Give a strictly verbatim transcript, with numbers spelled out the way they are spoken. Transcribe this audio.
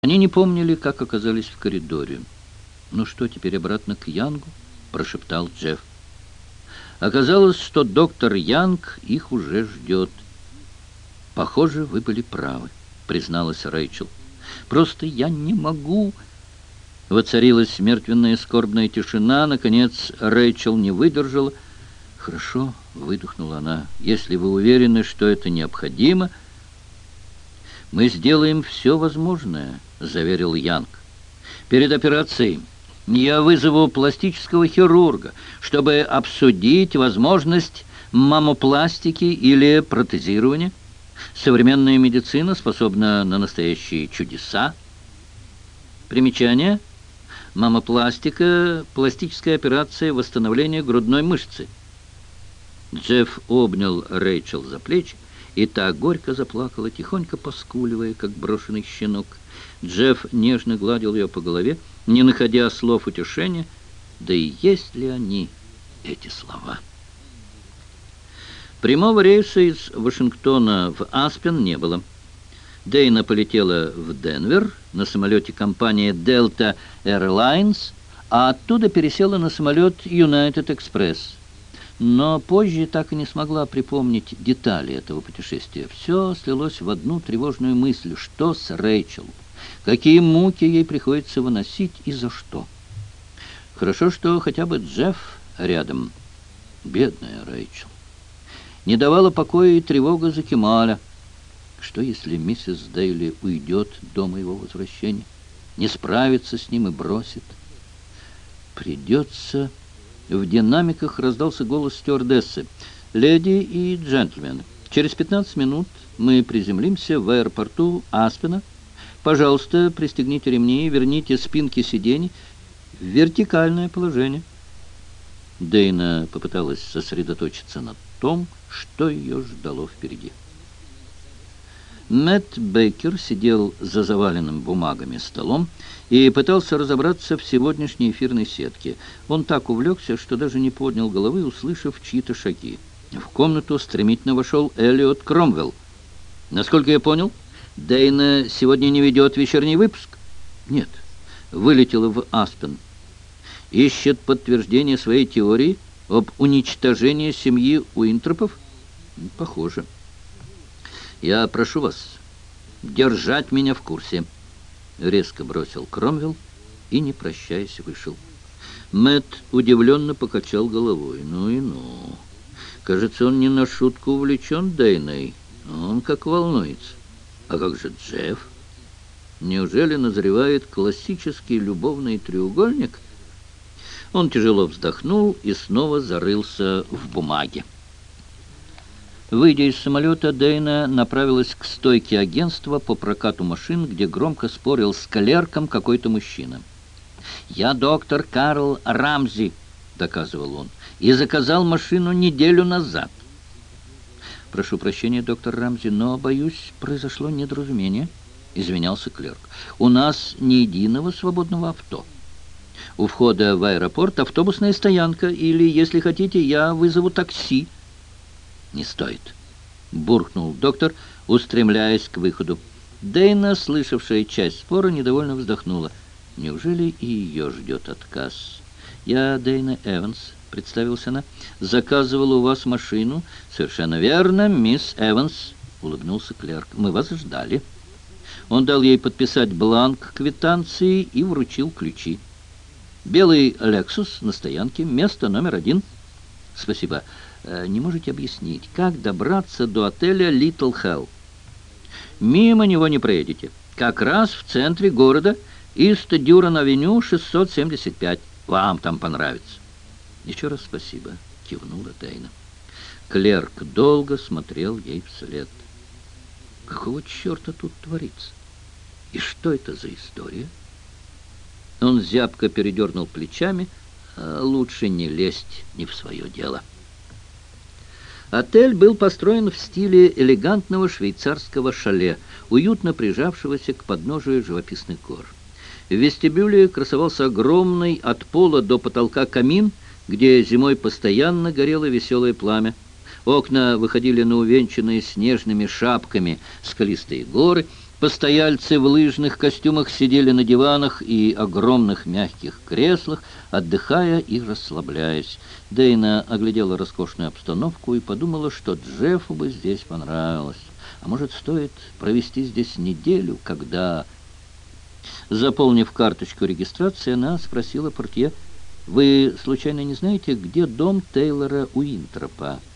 Они не помнили, как оказались в коридоре. «Ну что, теперь обратно к Янгу?» — прошептал Джефф. Оказалось, что доктор Янг их уже ждет. «Похоже, вы были правы», — призналась Рэйчел. «Просто я не могу...» Воцарилась мертвенная скорбная тишина. Наконец Рэйчел не выдержала. «Хорошо», — выдохнула она, — «если вы уверены, что это необходимо...» «Мы сделаем все возможное», — заверил Янг. «Перед операцией я вызову пластического хирурга, чтобы обсудить возможность маммопластики или протезирования. Современная медицина способна на настоящие чудеса». Примечание. Маммопластика — пластическая операция восстановления грудной мышцы. Джефф обнял Рэйчел за плечи, и та горько заплакала, тихонько поскуливая, как брошенный щенок. Джефф нежно гладил ее по голове, не находя слов утешения. Да и есть ли они, эти слова? Прямого рейса из Вашингтона в Аспен не было. Дейна полетела в Денвер на самолете компании Delta Airlines, а оттуда пересела на самолет United Express. Но позже так и не смогла припомнить детали этого путешествия. Все слилось в одну тревожную мысль. Что с Рэйчел? Какие муки ей приходится выносить и за что? Хорошо, что хотя бы Джефф рядом. Бедная Рэйчел. Не давала покоя и тревога за Кемаля. Что, если миссис Дейли уйдет до моего возвращения? Не справится с ним и бросит? Придется... В динамиках раздался голос стюардессы. «Леди и джентльмены, через пятнадцать минут мы приземлимся в аэропорту Аспена. Пожалуйста, пристегните ремни и верните спинки сидений в вертикальное положение». Дейна попыталась сосредоточиться на том, что ее ждало впереди. Мэтт Бейкер сидел за заваленным бумагами столом и пытался разобраться в сегодняшней эфирной сетке. Он так увлекся, что даже не поднял головы, услышав чьи-то шаги. В комнату стремительно вошел Эллиот Кромвелл. «Насколько я понял, Дейна сегодня не ведет вечерний выпуск?» «Нет, вылетела в Аспен. Ищет подтверждение своей теории об уничтожении семьи Уинтропов?» «Похоже». «Я прошу вас держать меня в курсе», — резко бросил Кромвелл и, не прощаясь, вышел. Мэтт удивленно покачал головой. «Ну и ну. Кажется, он не на шутку увлечен Дейной. Он как волнуется. А как же Джефф? Неужели назревает классический любовный треугольник?» Он тяжело вздохнул и снова зарылся в бумаге. Выйдя из самолета, Дейна направилась к стойке агентства по прокату машин, где громко спорил с клерком какой-то мужчина. «Я доктор Карл Рамзи», — доказывал он, — «и заказал машину неделю назад». «Прошу прощения, доктор Рамзи, но, боюсь, произошло недоразумение», — извинялся клерк. «У нас ни единого свободного авто. У входа в аэропорт автобусная стоянка, или, если хотите, я вызову такси». «Не стоит», — буркнул доктор, устремляясь к выходу. Дейна, слышавшая часть спора, недовольно вздохнула. Неужели и ее ждет отказ? «Я Дейна Эванс», — представилась она. «Заказывала у вас машину». «Совершенно верно, мисс Эванс», — улыбнулся клерк. «Мы вас ждали». Он дал ей подписать бланк квитанции и вручил ключи. «Белый «Лексус» на стоянке, место номер один». «Спасибо. Не можете объяснить, как добраться до отеля «Литл Хелл»?» «Мимо него не проедете. Как раз в центре города, Ист-Дюран-авеню, шестьсот семьдесят пять. Вам там понравится». «Еще раз спасибо», — кивнула Дейна. Клерк долго смотрел ей вслед. Какого черта тут творится? И что это за история? Он зябко передернул плечами. Лучше не лезть не в свое дело. Отель был построен в стиле элегантного швейцарского шале, уютно прижавшегося к подножию живописных гор. В вестибюле красовался огромный от пола до потолка камин, где зимой постоянно горело веселое пламя. Окна выходили на увенчанные снежными шапками скалистые горы, Постояльцы в лыжных костюмах сидели на диванах и огромных мягких креслах, отдыхая и расслабляясь. Дейна оглядела роскошную обстановку и подумала, что Джеффу бы здесь понравилось. А может, стоит провести здесь неделю, когда... Заполнив карточку регистрации, она спросила портье: «Вы, случайно, не знаете, где дом Тейлора Уинтропа?»